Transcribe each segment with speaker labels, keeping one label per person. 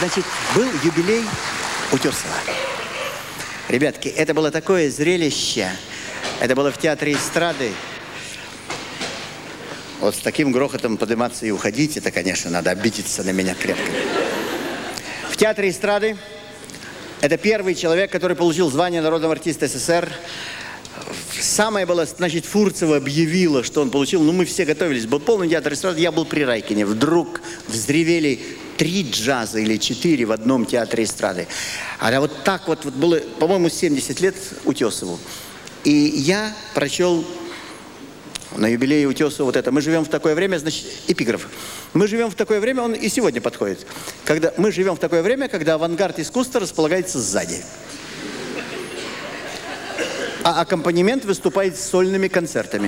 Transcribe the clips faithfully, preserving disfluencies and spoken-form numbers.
Speaker 1: Значит, был юбилей Утесова. Ребятки, это было такое зрелище. Это было в театре эстрады. Вот с таким грохотом подниматься и уходить, это, конечно, надо обидеться на меня крепко. В театре эстрады это первый человек, который получил звание народного артиста СССР. Самое было, значит, Фурцева объявила, что он получил. Ну, мы все готовились. Был полный театр эстрады. Я был при Райкине. Вдруг взревели три джаза или четыре в одном театре эстрады. А вот так вот, вот было, по-моему, семьдесят лет Утесову. И я прочел на юбилее Утесова вот это. Мы живем в такое время, значит, эпиграф. Мы живем в такое время, он и сегодня подходит. Когда мы живем в такое время, когда авангард искусства располагается сзади. А аккомпанемент выступает с сольными концертами.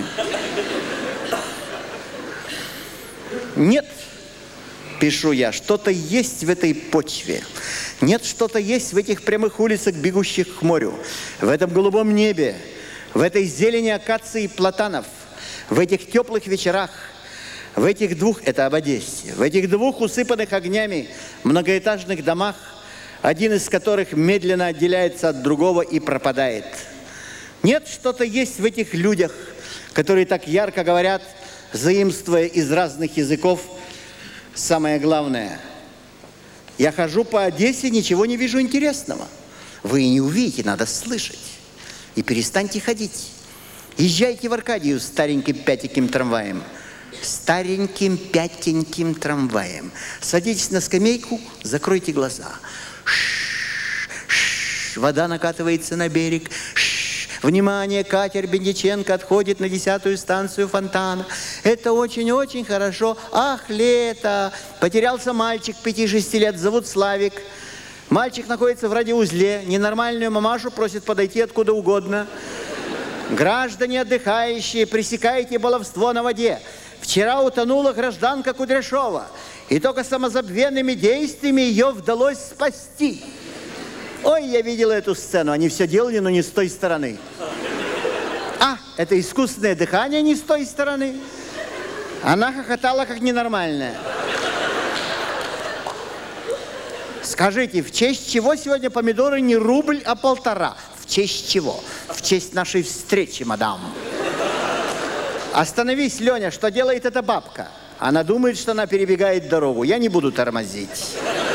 Speaker 1: Нет, пишу я, что-то есть в этой почве. Нет, что-то есть в этих прямых улицах, бегущих к морю. В этом голубом небе, в этой зелени акаций и платанов, в этих теплых вечерах, в этих двух, это об Одессе, в этих двух усыпанных огнями многоэтажных домах, один из которых медленно отделяется от другого и пропадает. Нет, что-то есть в этих людях, которые так ярко говорят, заимствуя из разных языков. Самое главное, я хожу по Одессе, ничего не вижу интересного. Вы и не увидите, надо слышать. И перестаньте ходить. Езжайте в Аркадию стареньким пятеньким трамваем. Стареньким пятеньким трамваем. Садитесь на скамейку, закройте глаза. Ш-ш-ш, вода накатывается на берег. Внимание, катер Бендиченко отходит на десятую станцию фонтана. Это очень-очень хорошо. Ах, лето! Потерялся мальчик пяти-шести лет, зовут Славик. Мальчик находится в радиоузле. Ненормальную мамашу просит подойти откуда угодно. Граждане отдыхающие, пресекайте баловство на воде. Вчера утонула гражданка Кудряшова. И только самозабвенными действиями ее удалось спасти. Ой, я видела эту сцену. Они все делали, но не с той стороны. А, это искусственное дыхание не с той стороны. Она хохотала, как ненормальная. Скажите, в честь чего сегодня помидоры не рубль, а полтора? В честь чего? В честь нашей встречи, мадам. Остановись, Леня, что делает эта бабка? Она думает, что она перебегает дорогу. Я не буду тормозить.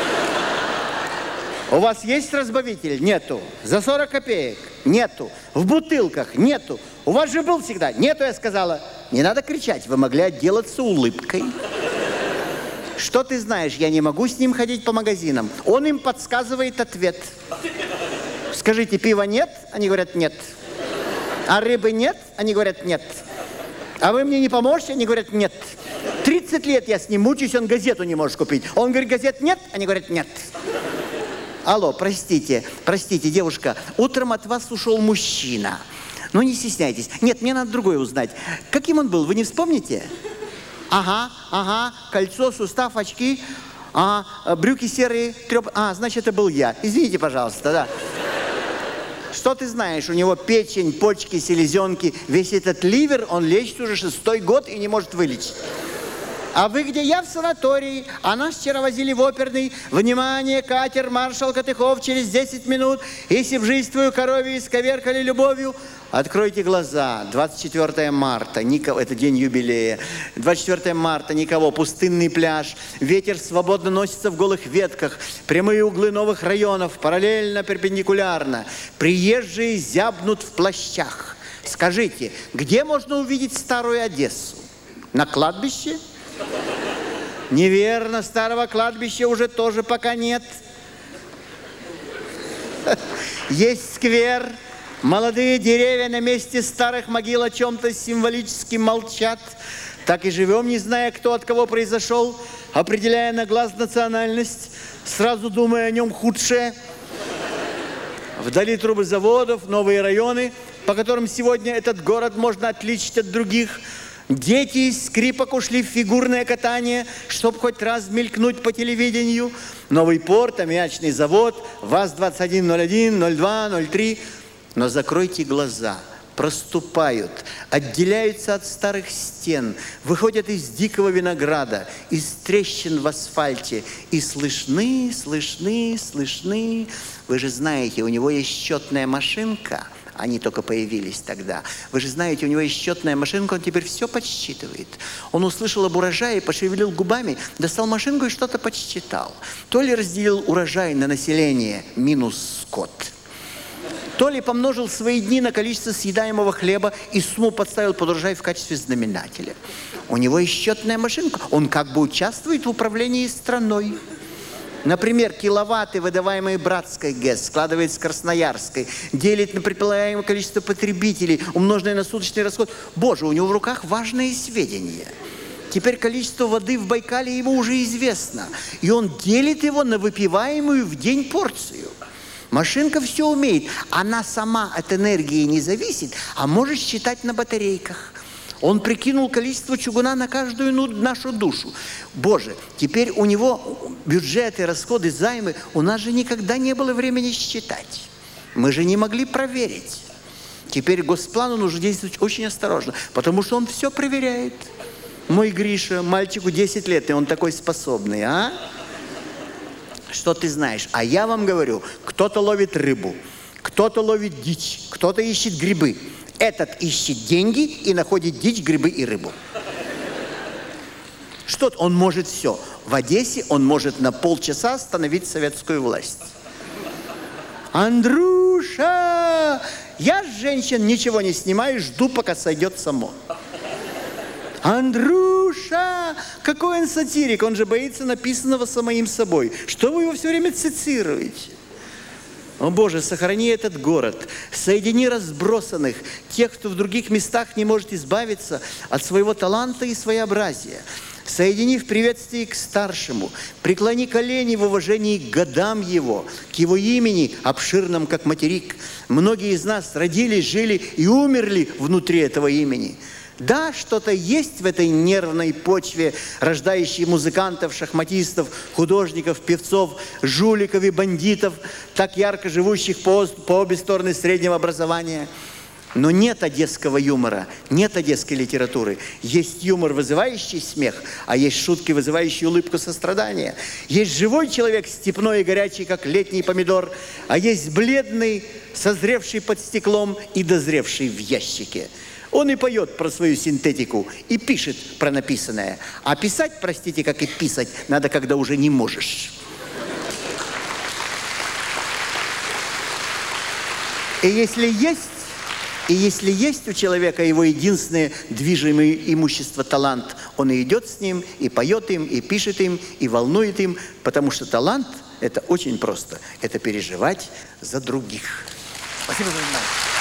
Speaker 1: У вас есть разбавитель? Нету. За сорок копеек? Нету. В бутылках? Нету. У вас же был всегда? Нету, я сказала. Не надо кричать, вы могли отделаться улыбкой. Что ты знаешь? Я не могу с ним ходить по магазинам. Он им подсказывает ответ. Скажите, пива нет? Они говорят, нет. А рыбы нет? Они говорят, нет. А вы мне не поможете? Они говорят, нет. тридцать лет я с ним мучаюсь, он газету не может купить. Он говорит, газет нет? Они говорят, нет. Алло, простите, простите, девушка, утром от вас ушел мужчина. Ну, не стесняйтесь. Нет, мне надо другое узнать. Каким он был, вы не вспомните? Ага, ага, кольцо, сустав, очки, а, брюки серые, треп... А, значит, это был я. Извините, пожалуйста, да. Что ты знаешь? У него печень, почки, селезенки. Весь этот ливер, он лечит уже шестой год и не может вылечить. А вы где? Я в санатории. А нас вчера возили в оперный. Внимание, катер маршал Катыхов через десять минут. Если в жизнь твою коровью исковеркали любовью, откройте глаза. двадцать четвёртое марта, никого, это день юбилея. двадцать четвёртое марта, никого, пустынный пляж. Ветер свободно носится в голых ветках. Прямые углы новых районов, параллельно, перпендикулярно. Приезжие зябнут в плащах. Скажите, где можно увидеть старую Одессу? На кладбище? Неверно, старого кладбища уже тоже пока нет. Есть сквер, молодые деревья на месте старых могил о чем-то символически молчат. Так и живем, не зная, кто от кого произошел, определяя на глаз национальность, сразу думая о нем худшее. Вдали трубы заводов, новые районы, по которым сегодня этот город можно отличить от других. Дети из скрипок ушли в фигурное катание, чтобы хоть раз мелькнуть по телевидению. Новый порт, аммиачный завод, ВАЗ двадцать один ноль один, ноль два, ноль три. Но закройте глаза. проступают, отделяются от старых стен, выходят из дикого винограда, из трещин в асфальте и слышны, слышны, слышны. Вы же знаете, у него есть счетная машинка, они только появились тогда. Вы же знаете, у него есть счетная машинка, он теперь все подсчитывает. Он услышал об урожае, пошевелил губами, достал машинку и что-то подсчитал. То ли разделил урожай на население минус скот, то ли помножил свои дни на количество съедаемого хлеба и сумму подставил под урожай в качестве знаменателя. У него есть счетная машинка, он как бы участвует в управлении страной. Например, киловатты, выдаваемые Братской ГЭС, складывает с Красноярской, делит на предполагаемое количество потребителей, умноженное на суточный расход. Боже, у него в руках важные сведения. Теперь количество воды в Байкале ему уже известно, и он делит его на выпиваемую в день порцию. Машинка все умеет. Она сама от энергии не зависит, а может считать на батарейках. Он прикинул количество чугуна на каждую нашу душу. Боже, теперь у него бюджеты, расходы, займы. У нас же никогда не было времени считать. Мы же не могли проверить. Теперь госплану нужно действовать очень осторожно, потому что он все проверяет. Мой Гриша, мальчику десять лет, и он такой способный, а? Что ты знаешь? А я вам говорю, кто-то ловит рыбу, кто-то ловит дичь, кто-то ищет грибы. Этот ищет деньги и находит дичь, грибы и рыбу. Что-то он может все. В Одессе он может на полчаса остановить советскую власть. Андрюша, я с женщин ничего не снимаю, жду, пока сойдет само. Андрюша, какой он сатирик, он же боится написанного самим собой. Что вы его все время цитируете? О Боже, сохрани этот город, соедини разбросанных, тех, кто в других местах не может избавиться от своего таланта и своеобразия. Соедини в приветствии к старшему, преклони колени в уважении к годам его, к его имени, обширном как материк. Многие из нас родились, жили и умерли внутри этого имени. Да, что-то есть в этой нервной почве, рождающей музыкантов, шахматистов, художников, певцов, жуликов и бандитов, так ярко живущих по, по обе стороны среднего образования. Но нет одесского юмора, нет одесской литературы. Есть юмор, вызывающий смех, а есть шутки, вызывающие улыбку сострадания. Есть живой человек, степной и горячий, как летний помидор, а есть бледный, созревший под стеклом и дозревший в ящике. Он и поет про свою синтетику, и пишет про написанное. А писать, простите, как и писать, надо, когда уже не можешь. И если есть, и если есть у человека его единственное движимое имущество талант, он и идет с ним, и поет им, и пишет им, и волнует им, потому что талант – это очень просто. Это переживать за других. Спасибо за внимание.